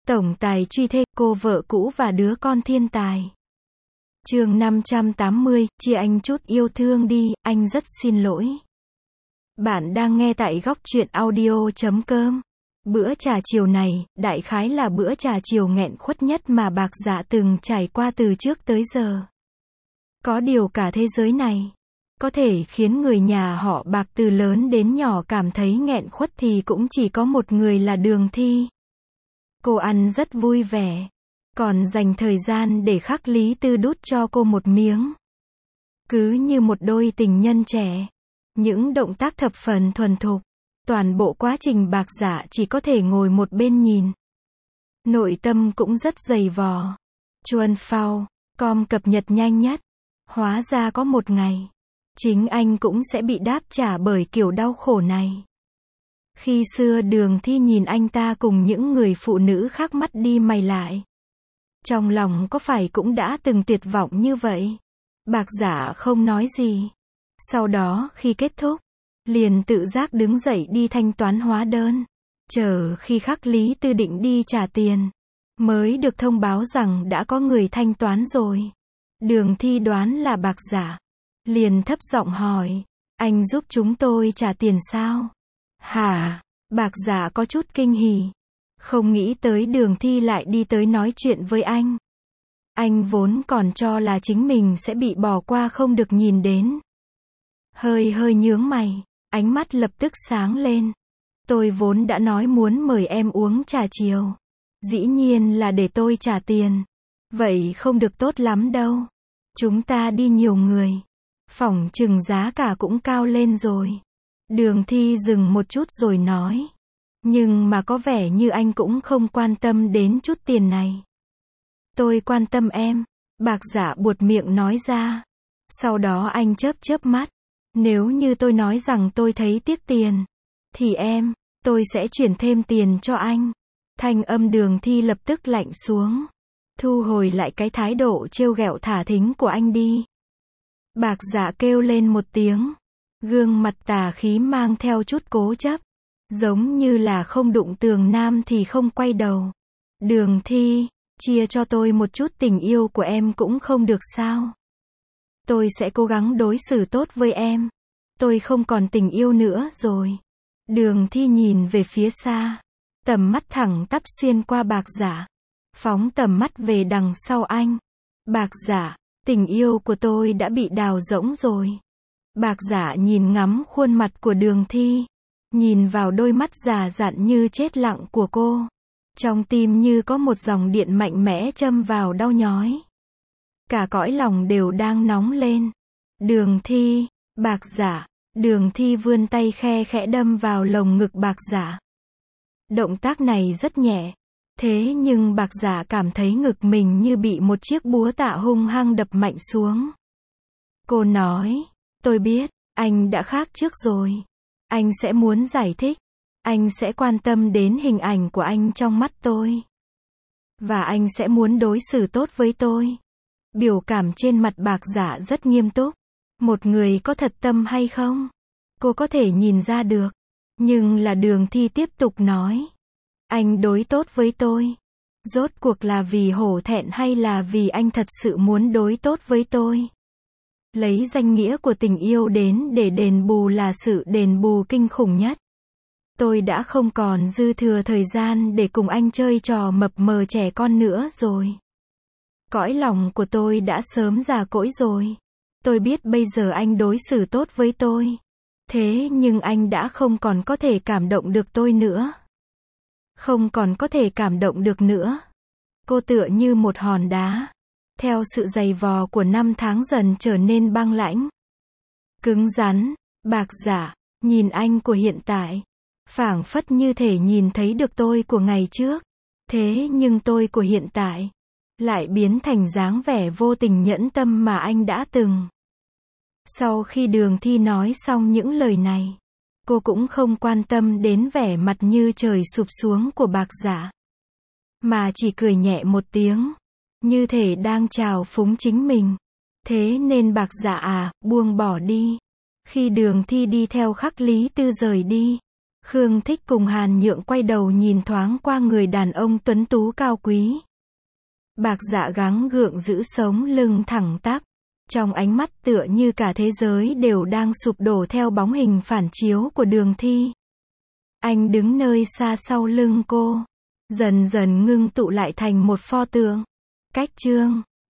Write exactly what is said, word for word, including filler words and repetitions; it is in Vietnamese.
Tổng tài truy thê, cô vợ cũ và đứa con thiên tài. Chương năm trăm tám mươi, chia anh chút yêu thương đi, anh rất xin lỗi. Bạn đang nghe tại góc truyện audio chấm com. Bữa trà chiều này, đại khái là bữa trà chiều nghẹn khuất nhất mà Bạc Dạ từng trải qua từ trước tới giờ. Có điều cả thế giới này, có thể khiến người nhà họ Bạc từ lớn đến nhỏ cảm thấy nghẹn khuất thì cũng chỉ có một người là Đường Thi. Cô ăn rất vui vẻ, còn dành thời gian để khắc Lý Tư đút cho cô một miếng. Cứ như một đôi tình nhân trẻ, những động tác thập phần thuần thục, toàn bộ quá trình Bạc Dạ chỉ có thể ngồi một bên nhìn. Nội tâm cũng rất dày vò. Chuan Phao, com cập nhật nhanh nhất. Hóa ra có một ngày, chính anh cũng sẽ bị đáp trả bởi kiểu đau khổ này. Khi xưa Đường Thi nhìn anh ta cùng những người phụ nữ khác mắt đi mày lại. Trong lòng có phải cũng đã từng tuyệt vọng như vậy? Bạc Dạ không nói gì. Sau đó khi kết thúc, liền tự giác đứng dậy đi thanh toán hóa đơn. Chờ khi khắc Lý Tư định đi trả tiền, mới được thông báo rằng đã có người thanh toán rồi. Đường Thi đoán là Bạc Dạ, liền thấp giọng hỏi, anh giúp chúng tôi trả tiền sao? Hả? Bạc Dạ có chút kinh hỉ. Không nghĩ tới Đường Thi lại đi tới nói chuyện với anh. Anh vốn còn cho là chính mình sẽ bị bỏ qua không được nhìn đến. Hơi hơi nhướng mày, ánh mắt lập tức sáng lên. Tôi vốn đã nói muốn mời em uống trà chiều. Dĩ nhiên là để tôi trả tiền. Vậy không được tốt lắm đâu. Chúng ta đi nhiều người, phỏng chừng giá cả cũng cao lên rồi. Đường Thi dừng một chút rồi nói. Nhưng mà có vẻ như anh cũng không quan tâm đến chút tiền này. Tôi quan tâm em. Bạc Dạ buột miệng nói ra. Sau đó anh chớp chớp mắt. Nếu như tôi nói rằng tôi thấy tiếc tiền, thì em, tôi sẽ chuyển thêm tiền cho anh. Thanh âm Đường Thi lập tức lạnh xuống. Thu hồi lại cái thái độ trêu ghẹo thả thính của anh đi. Bạc Dạ kêu lên một tiếng. Gương mặt tà khí mang theo chút cố chấp. Giống như là không đụng tường nam thì không quay đầu. Đường Thi, chia cho tôi một chút tình yêu của em cũng không được sao? Tôi sẽ cố gắng đối xử tốt với em. Tôi không còn tình yêu nữa rồi. Đường Thi nhìn về phía xa. Tầm mắt thẳng tắp xuyên qua Bạc Dạ. Phóng tầm mắt về đằng sau anh. Bạc Dạ, tình yêu của tôi đã bị đào rỗng rồi. Bạc Dạ nhìn ngắm khuôn mặt của Đường Thi. Nhìn vào đôi mắt già dặn như chết lặng của cô. Trong tim như có một dòng điện mạnh mẽ châm vào đau nhói. Cả cõi lòng đều đang nóng lên. Đường Thi, Bạc Dạ. Đường Thi vươn tay khe khẽ đâm vào lồng ngực Bạc Dạ. Động tác này rất nhẹ. Thế nhưng Bạc Dạ cảm thấy ngực mình như bị một chiếc búa tạ hung hăng đập mạnh xuống. Cô nói, tôi biết, anh đã khác trước rồi. Anh sẽ muốn giải thích. Anh sẽ quan tâm đến hình ảnh của anh trong mắt tôi. Và anh sẽ muốn đối xử tốt với tôi. Biểu cảm trên mặt Bạc Dạ rất nghiêm túc. Một người có thật tâm hay không? Cô có thể nhìn ra được. Nhưng là Đường Thi tiếp tục nói. Anh đối tốt với tôi. Rốt cuộc là vì hổ thẹn hay là vì anh thật sự muốn đối tốt với tôi? Lấy danh nghĩa của tình yêu đến để đền bù là sự đền bù kinh khủng nhất. Tôi đã không còn dư thừa thời gian để cùng anh chơi trò mập mờ trẻ con nữa rồi. Cõi lòng của tôi đã sớm già cỗi rồi. Tôi biết bây giờ anh đối xử tốt với tôi. Thế nhưng anh đã không còn có thể cảm động được tôi nữa. Không còn có thể cảm động được nữa. Cô tựa như một hòn đá. Theo sự dày vò của năm tháng dần trở nên băng lãnh. Cứng rắn. Bạc Dạ, nhìn anh của hiện tại. Phảng phất như thể nhìn thấy được tôi của ngày trước. Thế nhưng tôi của hiện tại lại biến thành dáng vẻ vô tình nhẫn tâm mà anh đã từng. Sau khi Đường Thi nói xong những lời này, cô cũng không quan tâm đến vẻ mặt như trời sụp xuống của Bạc Dạ. Mà chỉ cười nhẹ một tiếng. Như thể đang chào phúng chính mình. Thế nên Bạc Dạ à, buông bỏ đi. Khi Đường Thi đi theo khắc Lý Tư rời đi, Khương Thích cùng Hàn Nhượng quay đầu nhìn thoáng qua người đàn ông tuấn tú cao quý. Bạc dạ gắng gượng giữ sống lưng thẳng tắp. Trong ánh mắt tựa như cả thế giới đều đang sụp đổ theo bóng hình phản chiếu của Đường Thi. Anh đứng nơi xa sau lưng cô. Dần dần ngưng tụ lại thành một pho tượng. Cách chương